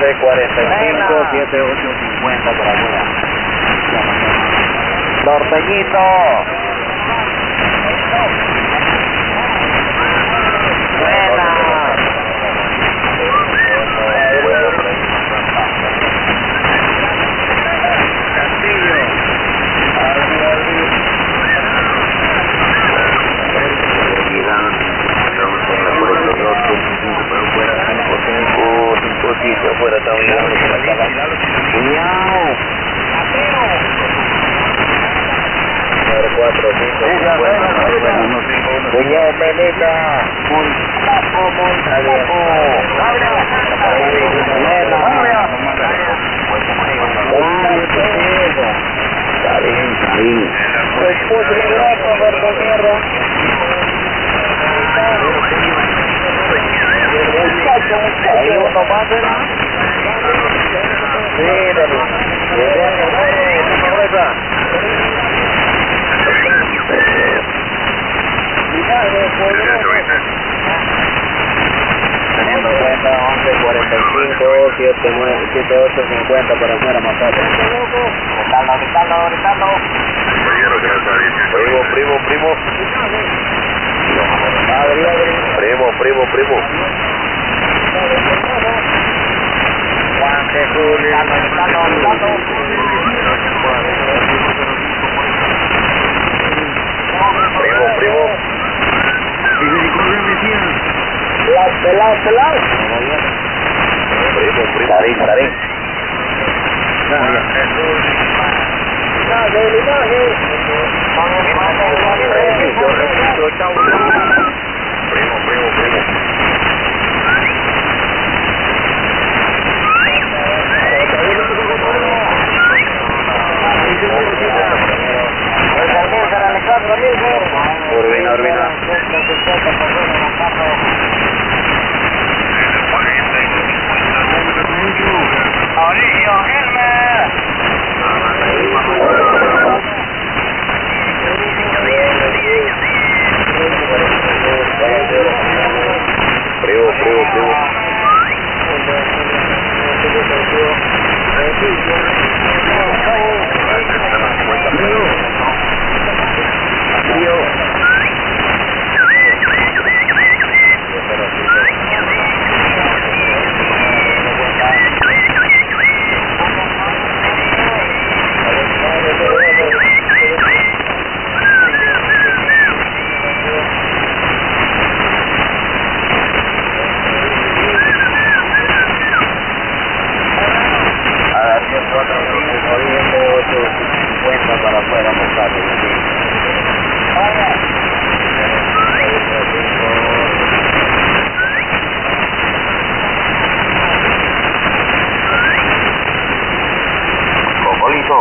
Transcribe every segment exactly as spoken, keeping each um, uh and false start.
once cuarenta y cinco, siete ocho cincuenta por afuera. Norteñito. Buena. Castillo. Cinco afuera, está mirando por acá. Cuñao. cuatro, cinco, Cuñao, Melita. Muy tapo, muy tapo. Está bien, está bien. Pues puse el brazo, gordo mierda. Ahí uno más, ¿verdad? Sí, dale. Teniendo cuenta, once cuarenta y cinco, siete nueve, siete ocho cincuenta para afuera, más tarde. Gritando, gritando, gritando. Primo, primo, primo. Primo, primo, primo. Juan de Julio. Primo, primo. Pelao, pelao, pelao. Primo, primo. Tarín, tarín. Primo, primo, primo. Urbina, Urbina. Mauricio, Helmer. Primo, primo, primo. Para afuera, Cocolito.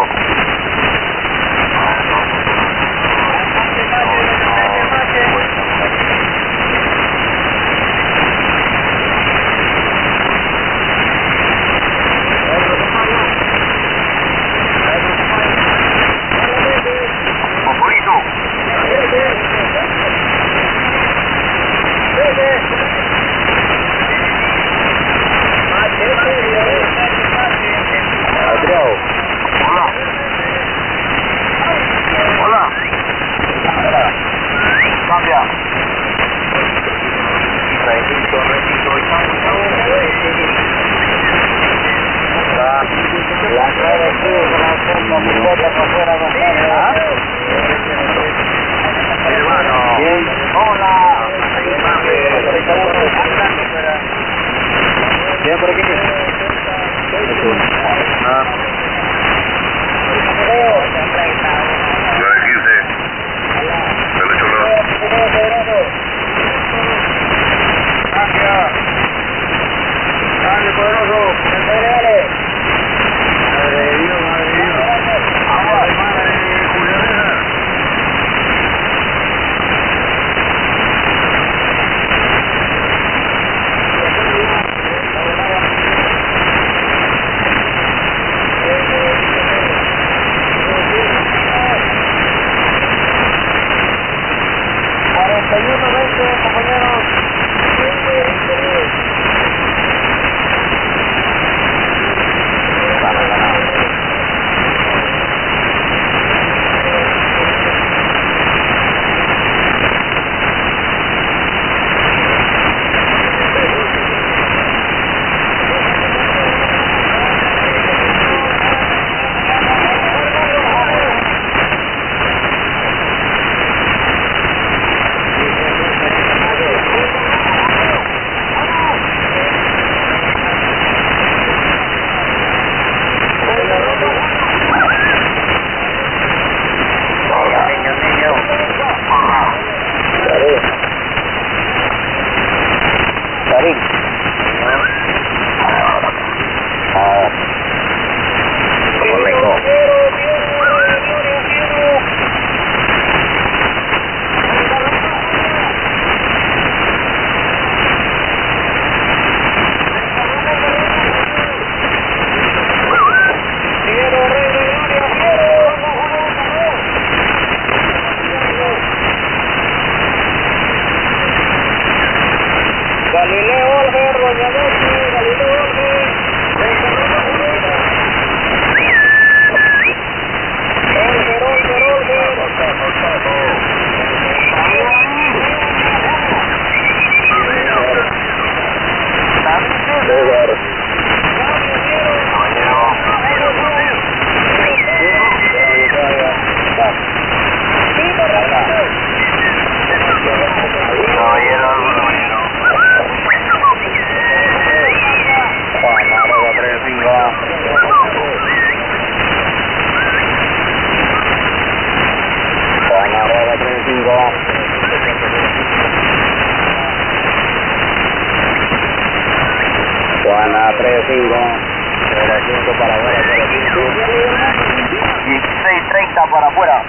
Juana tres cinco, cero cinco para afuera, cero cinco, dieciséis treinta para afuera.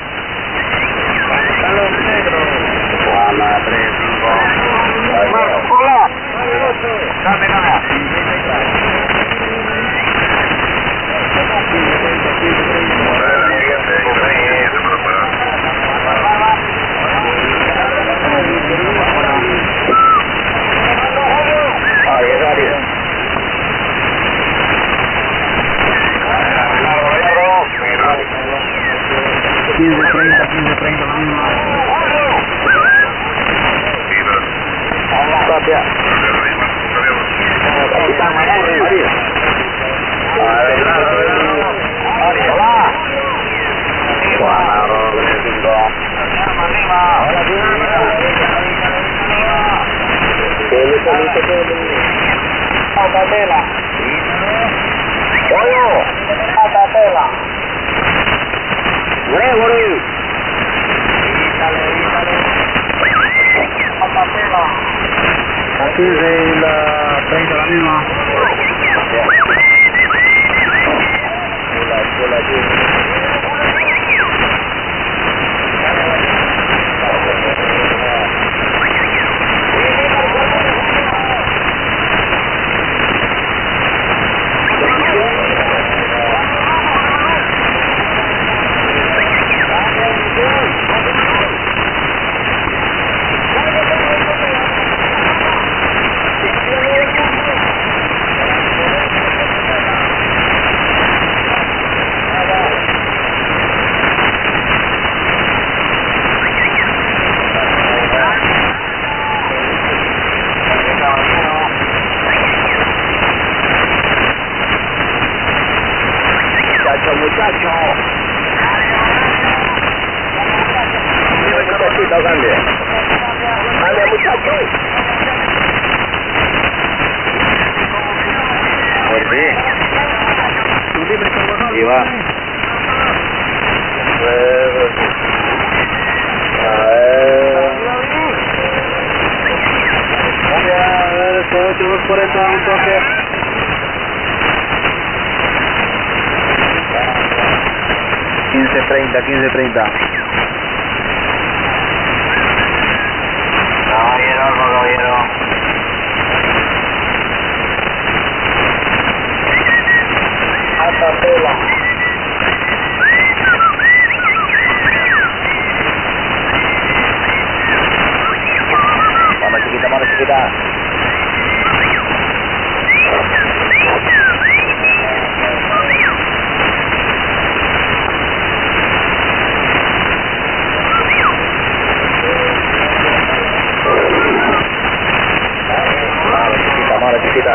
Juana tres cinco, hola, dame nada. quince treinta, quince treinta, la misma. Copia. Capitán María. Hola. Juana Robles cinco. Patatela. Oyo. Patatela. Gregory. Patatela. Aquí de la treinta, la misma. Muchacho, muchacho. Dime, muchachito, cambie. Cambie, muchacho. Por fin. Y va. A ver. A ver, esto ocho dos cuarenta, un toque. quince treinta, quince treinta. Caballero, caballero. Hasta tela. Mano chiquita, mano chiquita. Mano chiquita.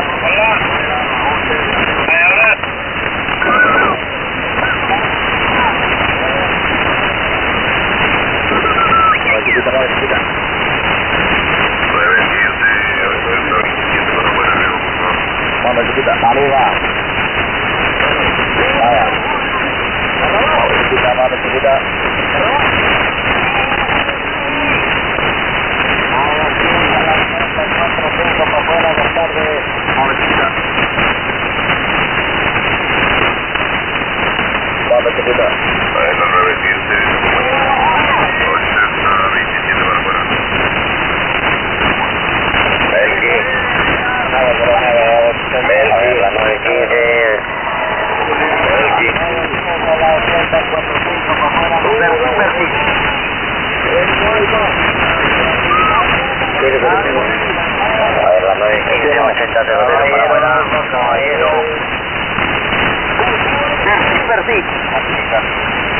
Mano chiquita, mano chiquita. Mano chiquita, arriba. Vaya. Mano chiquita, mano chiquita. Mano chiquita. A la nueve quince, ochenta, veintisiete para afuera. Belgi. Nada, pero nada. Belgi, la nueve quince. Belgi. Super, super, sí. A ver, la nueve quince, ochenta, cero cero para afuera. Caballero. Super, sí.